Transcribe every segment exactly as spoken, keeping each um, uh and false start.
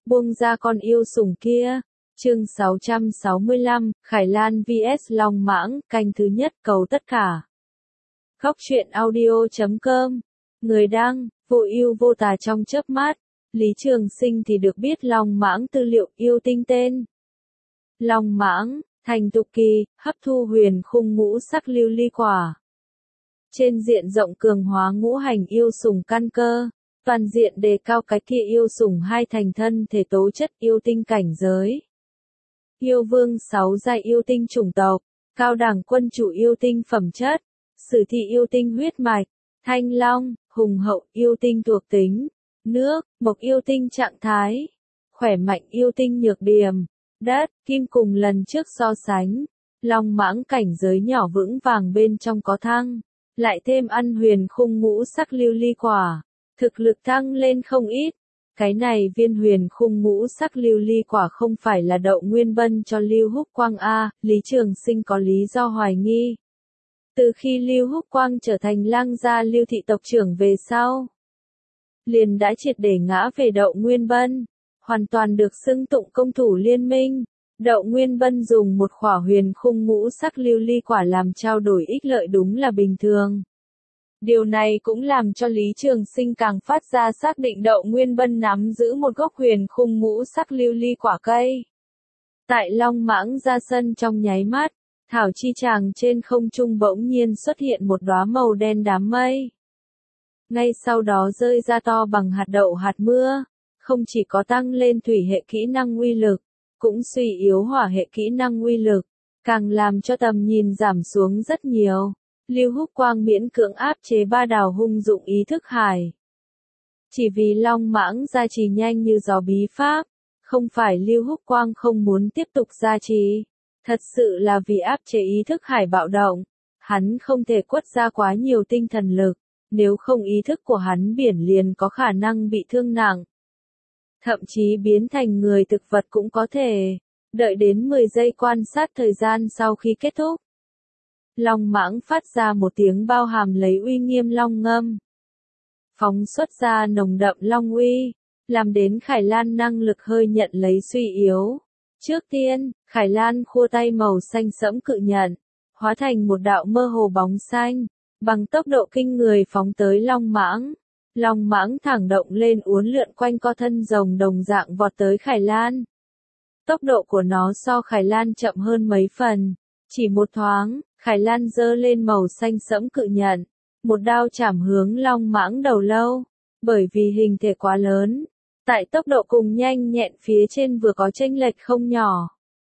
buông ra con yêu sủng kia. Chương sáu trăm sáu mươi lăm, Khải Lan vs Long Mãng, canh thứ nhất, cầu tất cả. Góc truyện audio chấm com. Người đăng, vô ưu vô tà trong chớp mắt. Lý Trường Sinh thì được biết Long Mãng tư liệu yêu tinh tên. Long Mãng, thành tục kỳ, hấp thu huyền khung ngũ sắc lưu ly quả. Trên diện rộng cường hóa ngũ hành yêu sủng căn cơ, toàn diện đề cao cái kia yêu sủng hai thành thân thể tố chất yêu tinh cảnh giới. Yêu vương sáu giai yêu tinh chủng tộc, cao đẳng quân chủ yêu tinh phẩm chất, sử thi yêu tinh huyết mạch, thanh long, hùng hậu yêu tinh thuộc tính, nước, mộc yêu tinh trạng thái, khỏe mạnh yêu tinh nhược điểm, đất, kim cùng lần trước so sánh, Long Mãng cảnh giới nhỏ vững vàng bên trong có thăng, lại thêm ăn huyền khung ngũ sắc lưu ly quả, thực lực tăng lên không ít. Cái này viên huyền khung ngũ sắc lưu ly quả không phải là đậu nguyên bân cho Lưu Húc Quang a, Lý Trường Sinh có lý do hoài nghi. Từ khi Lưu Húc Quang trở thành lang gia Lưu thị tộc trưởng về sau, liền đã triệt để ngã về đậu nguyên bân, hoàn toàn được xưng tụng công thủ liên minh. Đậu nguyên bân dùng một khỏa huyền khung ngũ sắc lưu ly quả làm trao đổi ích lợi đúng là bình thường. Điều này cũng làm cho Lý Trường Sinh càng phát ra xác định đậu nguyên bân nắm giữ một gốc huyền khung ngũ sắc lưu ly quả cây. Tại Long Mãng ra sân trong nháy mắt, thảo chi tràng trên không trung bỗng nhiên xuất hiện một đóa màu đen đám mây. Ngay sau đó rơi ra to bằng hạt đậu hạt mưa, không chỉ có tăng lên thủy hệ kỹ năng uy lực, cũng suy yếu hỏa hệ kỹ năng uy lực, càng làm cho tầm nhìn giảm xuống rất nhiều. Lưu Húc Quang miễn cưỡng áp chế ba đào hung dụng ý thức hải. Chỉ vì Long Mãng gia trì nhanh như gió bí pháp, không phải Lưu Húc Quang không muốn tiếp tục gia trì, thật sự là vì áp chế ý thức hải bạo động, hắn không thể quất ra quá nhiều tinh thần lực, nếu không ý thức của hắn biển liền có khả năng bị thương nặng. Thậm chí biến thành người thực vật cũng có thể, đợi đến mười giây quan sát thời gian sau khi kết thúc. Long Mãng phát ra một tiếng bao hàm lấy uy nghiêm long ngâm. Phóng xuất ra nồng đậm long uy, làm đến Khải Lan năng lực hơi nhận lấy suy yếu. Trước tiên, Khải Lan khua tay màu xanh sẫm cự nhận, hóa thành một đạo mơ hồ bóng xanh, bằng tốc độ kinh người phóng tới Long Mãng. Long Mãng thẳng động lên uốn lượn quanh co thân rồng đồng dạng vọt tới Khải Lan. Tốc độ của nó so Khải Lan chậm hơn mấy phần, chỉ một thoáng. Khải Lan giơ lên màu xanh sẫm cự nhận, một đao chảm hướng Long Mãng đầu lâu, bởi vì hình thể quá lớn, tại tốc độ cùng nhanh nhẹn phía trên vừa có chênh lệch không nhỏ,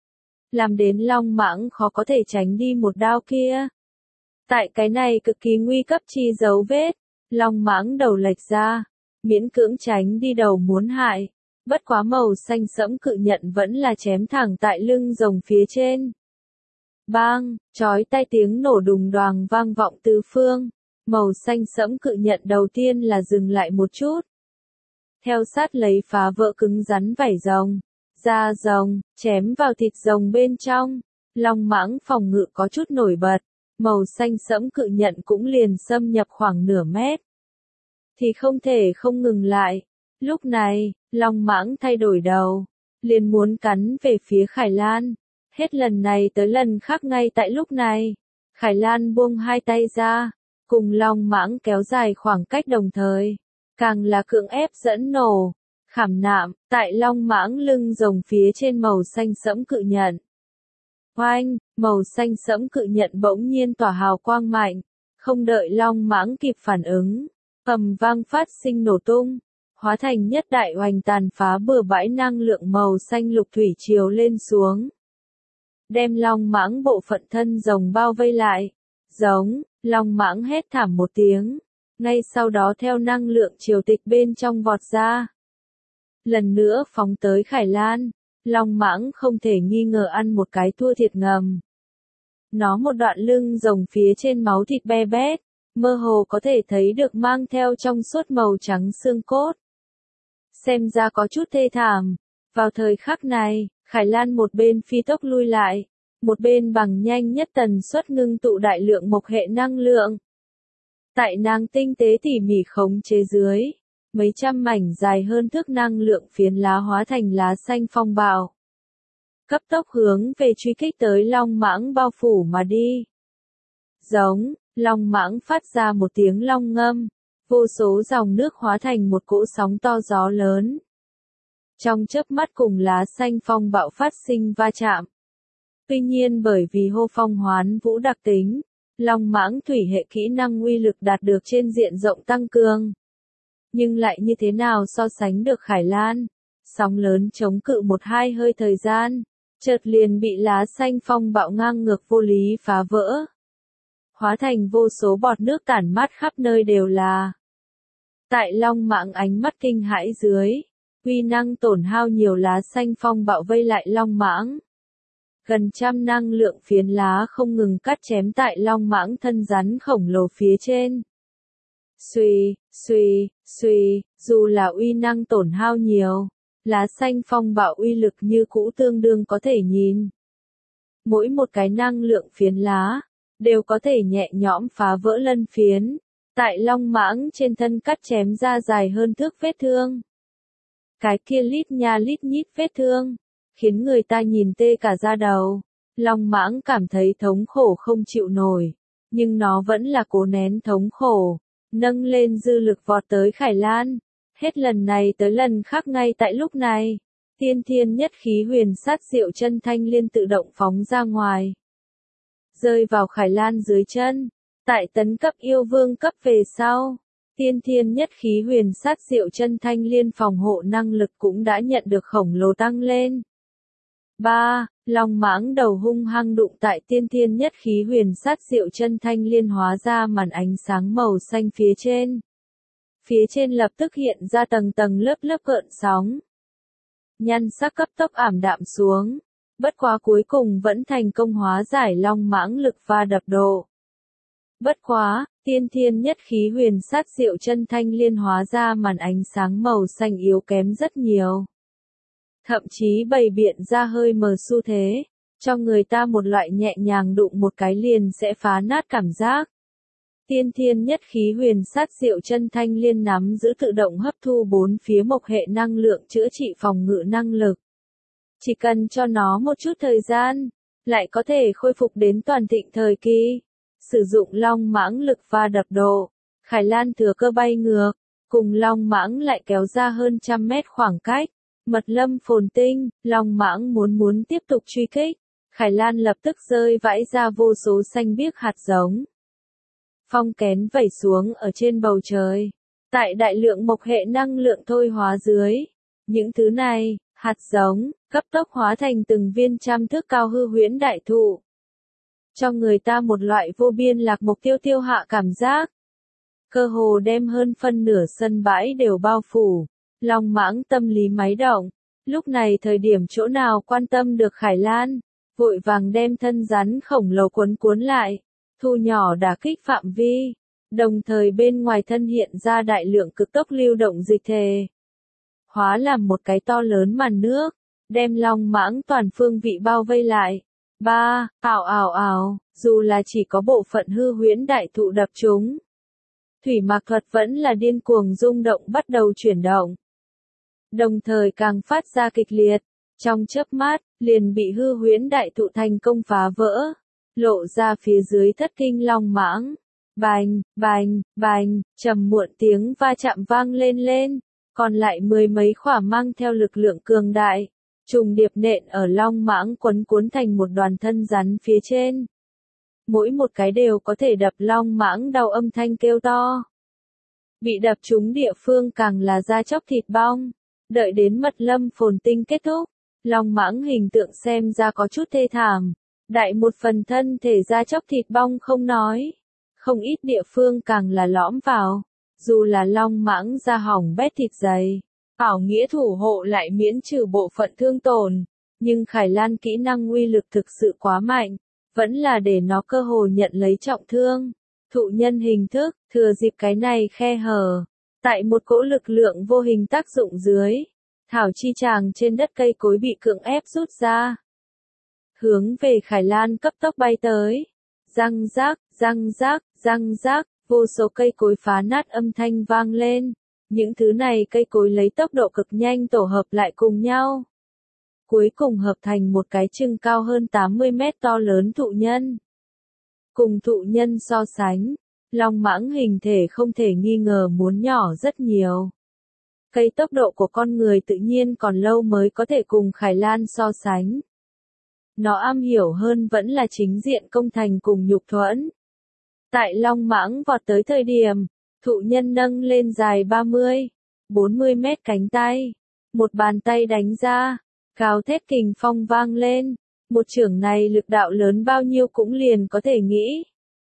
làm đến Long Mãng khó có thể tránh đi một đao kia. Tại cái này cực kỳ nguy cấp chi dấu vết, Long Mãng đầu lệch ra, miễn cưỡng tránh đi đầu muốn hại, bất quá màu xanh sẫm cự nhận vẫn là chém thẳng tại lưng rồng phía trên. Bang, chói tai tiếng nổ đùng đoàng vang vọng tứ phương, màu xanh sẫm cự nhận đầu tiên là dừng lại một chút. Theo sát lấy phá vỡ cứng rắn vảy rồng, da rồng, chém vào thịt rồng bên trong, Long Mãng phòng ngự có chút nổi bật, màu xanh sẫm cự nhận cũng liền xâm nhập khoảng nửa mét. Thì không thể không ngừng lại, lúc này, Long Mãng thay đổi đầu, liền muốn cắn về phía Khải Lan. Hết lần này tới lần khác ngay tại lúc này, Khải Lan buông hai tay ra, cùng Long Mãng kéo dài khoảng cách đồng thời, càng là cưỡng ép dẫn nổ, khảm nạm, tại Long Mãng lưng rồng phía trên màu xanh sẫm cự nhận. Oanh, màu xanh sẫm cự nhận bỗng nhiên tỏa hào quang mạnh, không đợi Long Mãng kịp phản ứng, ầm vang phát sinh nổ tung, hóa thành nhất đại oanh tàn phá bừa bãi năng lượng màu xanh lục thủy triều lên xuống. Đem Long Mãng bộ phận thân rồng bao vây lại, giống, Long Mãng hét thảm một tiếng, ngay sau đó theo năng lượng triều tịch bên trong vọt ra. Lần nữa phóng tới Khải Lan, Long Mãng không thể nghi ngờ ăn một cái thua thiệt ngầm. Nó một đoạn lưng rồng phía trên máu thịt be bét, mơ hồ có thể thấy được mang theo trong suốt màu trắng xương cốt. Xem ra có chút thê thảm, vào thời khắc này, Khải Lan một bên phi tốc lui lại, một bên bằng nhanh nhất tần suất ngưng tụ đại lượng mộc hệ năng lượng. Tại nàng tinh tế tỉ mỉ khống chế dưới, mấy trăm mảnh dài hơn thước năng lượng phiến lá hóa thành lá xanh phong bạo. Cấp tốc hướng về truy kích tới long mãng bao phủ mà đi. Giống, long mãng phát ra một tiếng long ngâm, vô số dòng nước hóa thành một cỗ sóng to gió lớn. Trong chớp mắt cùng lá xanh phong bạo phát sinh va chạm. Tuy nhiên bởi vì hô phong hoán vũ đặc tính, long mãng thủy hệ kỹ năng uy lực đạt được trên diện rộng tăng cường. Nhưng lại như thế nào so sánh được Khải Lan? Sóng lớn chống cự một hai hơi thời gian, chợt liền bị lá xanh phong bạo ngang ngược vô lý phá vỡ. Hóa thành vô số bọt nước tản mát khắp nơi đều là. Tại long mãng ánh mắt kinh hãi dưới, uy năng tổn hao nhiều lá xanh phong bạo vây lại long mãng. Gần trăm năng lượng phiến lá không ngừng cắt chém tại long mãng thân rắn khổng lồ phía trên. Xuy, xuy, xuy, dù là uy năng tổn hao nhiều, lá xanh phong bạo uy lực như cũ tương đương có thể nhìn. Mỗi một cái năng lượng phiến lá, đều có thể nhẹ nhõm phá vỡ lân phiến, tại long mãng trên thân cắt chém ra dài hơn thước vết thương. Cái kia lít nha lít nhít vết thương, khiến người ta nhìn tê cả da đầu. Long mãng cảm thấy thống khổ không chịu nổi, nhưng nó vẫn là cố nén thống khổ, nâng lên dư lực vọt tới Khải Lan. Hết lần này tới lần khác ngay tại lúc này, tiên thiên nhất khí huyền sát diệu chân thanh liên tự động phóng ra ngoài. Rơi vào Khải Lan dưới chân, tại tấn cấp yêu vương cấp về sau, tiên thiên nhất khí huyền sát diệu chân thanh liên phòng hộ năng lực cũng đã nhận được khổng lồ tăng lên. ba. Long mãng đầu hung hăng đụng tại tiên thiên nhất khí huyền sát diệu chân thanh liên hóa ra màn ánh sáng màu xanh phía trên. Phía trên lập tức hiện ra tầng tầng lớp lớp gợn sóng. Nhan sắc cấp tốc ảm đạm xuống, bất quá cuối cùng vẫn thành công hóa giải long mãng lực va đập độ. Bất quá, tiên thiên nhất khí huyền sát diệu chân thanh liên hóa ra màn ánh sáng màu xanh yếu kém rất nhiều. Thậm chí bày biện ra hơi mờ xu thế, cho người ta một loại nhẹ nhàng đụng một cái liền sẽ phá nát cảm giác. Tiên thiên nhất khí huyền sát diệu chân thanh liên nắm giữ tự động hấp thu bốn phía mộc hệ năng lượng chữa trị phòng ngự năng lực. Chỉ cần cho nó một chút thời gian, lại có thể khôi phục đến toàn thịnh thời kỳ. Sử dụng long mãng lực va đập độ, Khải Lan thừa cơ bay ngược, cùng long mãng lại kéo ra hơn trăm mét khoảng cách. Mật lâm phồn tinh, long mãng muốn muốn tiếp tục truy kích, Khải Lan lập tức rơi vãi ra vô số xanh biếc hạt giống. Phong kén vẩy xuống ở trên bầu trời, tại đại lượng mộc hệ năng lượng thôi hóa dưới. Những thứ này, hạt giống, cấp tốc hóa thành từng viên trăm thước cao hư huyễn đại thụ. Cho người ta một loại vô biên lạc mục tiêu tiêu hạ cảm giác. Cơ hồ đem hơn phân nửa sân bãi đều bao phủ. Long mãng tâm lý máy động, lúc này thời điểm chỗ nào quan tâm được Khải Lan, vội vàng đem thân rắn khổng lồ cuốn cuốn lại, thu nhỏ đả kích phạm vi, đồng thời bên ngoài thân hiện ra đại lượng cực tốc lưu động dịch thể. Hóa làm một cái to lớn màn nước, đem long mãng toàn phương vị bao vây lại. ba. Ảo ảo ảo, dù là chỉ có bộ phận hư huyễn đại thụ đập chúng. Thủy mạc thuật vẫn là điên cuồng rung động bắt đầu chuyển động. Đồng thời càng phát ra kịch liệt, trong chớp mắt, liền bị hư huyễn đại thụ thành công phá vỡ, lộ ra phía dưới thất kinh long mãng. Bành, bành, bành, trầm muộn tiếng va chạm vang lên lên, còn lại mười mấy khỏa mang theo lực lượng cường đại, trùng điệp nện ở long mãng quấn cuốn thành một đoàn thân rắn phía trên. Mỗi một cái đều có thể đập long mãng đau âm thanh kêu to. Bị đập trúng địa phương càng là da chóc thịt bong. Đợi đến mật lâm phồn tinh kết thúc, long mãng hình tượng xem ra có chút thê thảm. Đại một phần thân thể da chóc thịt bong không nói. Không ít địa phương càng là lõm vào. Dù là long mãng da hỏng bét thịt dày. Ảo nghĩa thủ hộ lại miễn trừ bộ phận thương tổn. Nhưng Khải Lan kỹ năng uy lực thực sự quá mạnh. Vẫn là để nó cơ hồ nhận lấy trọng thương. Thụ nhân hình thức, thừa dịp cái này khe hở. Tại một cỗ lực lượng vô hình tác dụng dưới, thảo chi tràng trên đất cây cối bị cưỡng ép rút ra. Hướng về Khải Lan cấp tốc bay tới. Răng rác, răng rác, răng rác, vô số cây cối phá nát âm thanh vang lên. Những thứ này cây cối lấy tốc độ cực nhanh tổ hợp lại cùng nhau. Cuối cùng hợp thành một cái chừng cao hơn tám mươi mét to lớn thụ nhân. Cùng thụ nhân so sánh, long mãng hình thể không thể nghi ngờ muốn nhỏ rất nhiều. Cây tốc độ của con người tự nhiên còn lâu mới có thể cùng Khải Lan so sánh. Nó am hiểu hơn vẫn là chính diện công thành cùng nhục thuẫn. Tại long mãng vọt tới thời điểm, thụ nhân nâng lên dài ba mươi, bốn mươi mét cánh tay. Một bàn tay đánh ra, gào thét kình phong vang lên. Một chưởng này lực đạo lớn bao nhiêu cũng liền có thể nghĩ.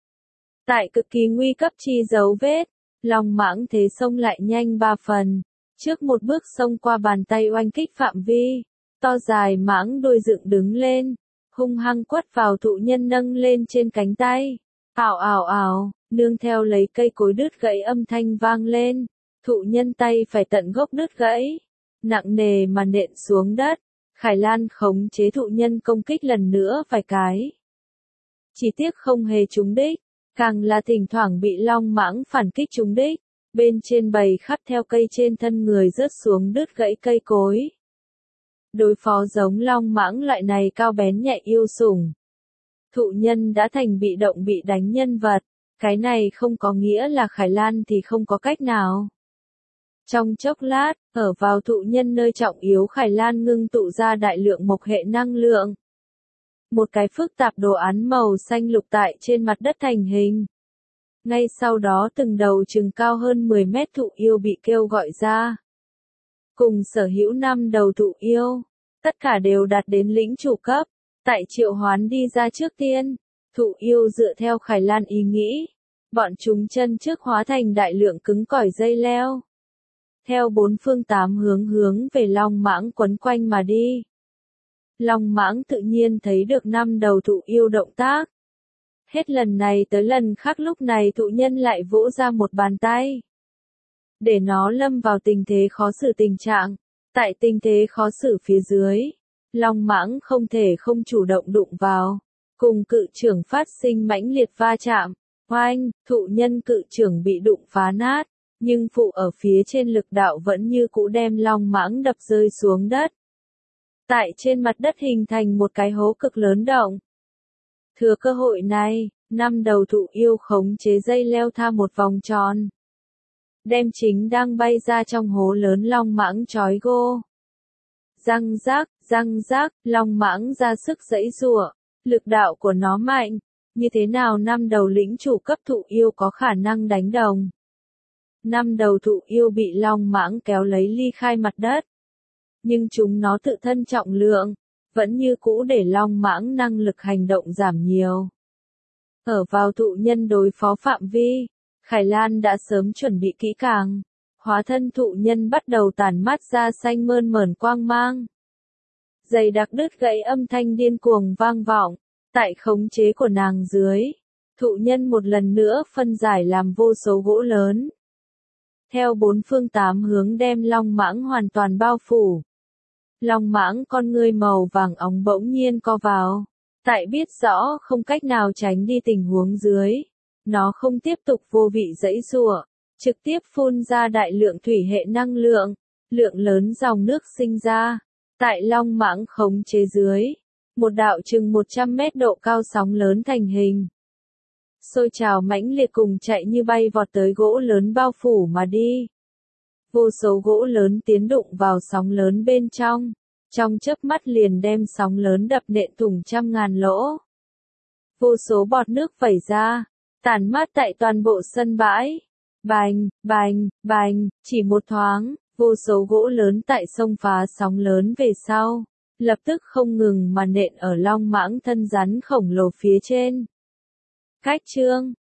Tại cực kỳ nguy cấp chi dấu vết, long mãng thế xông lại nhanh ba phần. Trước một bước xông qua bàn tay oanh kích phạm vi, to dài mãng đuôi dựng đứng lên, hung hăng quất vào thụ nhân nâng lên trên cánh tay. Ảo ảo ảo, nương theo lấy cây cối đứt gãy âm thanh vang lên, thụ nhân tay phải tận gốc đứt gãy, nặng nề mà nện xuống đất. Khải Lan khống chế thụ nhân công kích lần nữa vài cái. Chỉ tiếc không hề trúng đích, càng là thỉnh thoảng bị long mãng phản kích trúng đích. Bên trên bầy khắp theo cây trên thân người rớt xuống đứt gãy cây cối. Đối phó giống long mãng loại này cao bén nhạy yêu sủng. Thụ nhân đã thành bị động bị đánh nhân vật, cái này không có nghĩa là Khải Lan thì không có cách nào. Trong chốc lát, ở vào thụ nhân nơi trọng yếu Khải Lan ngưng tụ ra đại lượng mộc hệ năng lượng. Một cái phức tạp đồ án màu xanh lục tại trên mặt đất thành hình. Ngay sau đó từng đầu chừng cao hơn mười mét thụ yêu bị kêu gọi ra. Cùng sở hữu năm đầu thụ yêu, tất cả đều đạt đến lĩnh chủ cấp, tại triệu hoán đi ra trước tiên. Thụ yêu dựa theo Khải Lan ý nghĩ, bọn chúng chân trước hóa thành đại lượng cứng cỏi dây leo. Theo bốn phương tám hướng hướng về long mãng quấn quanh mà đi. Long mãng tự nhiên thấy được năm đầu thụ yêu động tác. Hết lần này tới lần khác lúc này thụ nhân lại vỗ ra một bàn tay. Để nó lâm vào tình thế khó xử tình trạng. Tại tình thế khó xử phía dưới, long mãng không thể không chủ động đụng vào. Cùng cự trưởng phát sinh mãnh liệt va chạm. Oanh, thụ nhân cự trưởng bị đụng phá nát. Nhưng phụ ở phía trên lực đạo vẫn như cũ đem long mãng đập rơi xuống đất. Tại trên mặt đất hình thành một cái hố cực lớn động. Thừa cơ hội này, năm đầu thụ yêu khống chế dây leo tha một vòng tròn. Đem chính đang bay ra trong hố lớn long mãng trói gô. Răng rác, răng rác, long mãng ra sức giãy giụa, lực đạo của nó mạnh. Như thế nào năm đầu lĩnh chủ cấp thụ yêu có khả năng đánh đồng? Năm đầu thụ yêu bị long mãng kéo lấy ly khai mặt đất. Nhưng chúng nó tự thân trọng lượng, vẫn như cũ để long mãng năng lực hành động giảm nhiều. Ở vào thụ nhân đối phó phạm vi, Khải Lan đã sớm chuẩn bị kỹ càng. Hóa thân thụ nhân bắt đầu tản mát ra xanh mơn mởn quang mang. Dày đặc đứt gãy âm thanh điên cuồng vang vọng, tại khống chế của nàng dưới. Thụ nhân một lần nữa phân giải làm vô số gỗ lớn. Theo bốn phương tám hướng đem long mãng hoàn toàn bao phủ. Long mãng con ngươi màu vàng óng bỗng nhiên co vào. Tại biết rõ không cách nào tránh đi tình huống dưới. Nó không tiếp tục vô vị giãy giụa, trực tiếp phun ra đại lượng thủy hệ năng lượng. Lượng lớn dòng nước sinh ra. Tại long mãng khống chế dưới. Một đạo chừng một trăm mét độ cao sóng lớn thành hình. Sôi trào mãnh liệt cùng chạy như bay vọt tới gỗ lớn bao phủ mà đi. Vô số gỗ lớn tiến đụng vào sóng lớn bên trong. Trong chớp mắt liền đem sóng lớn đập nện thủng trăm ngàn lỗ. Vô số bọt nước vẩy ra, tản mát tại toàn bộ sân bãi. Bành, bành, bành, chỉ một thoáng, vô số gỗ lớn tại sông phá sóng lớn về sau. Lập tức không ngừng mà nện ở long mãng thân rắn khổng lồ phía trên. Cách chương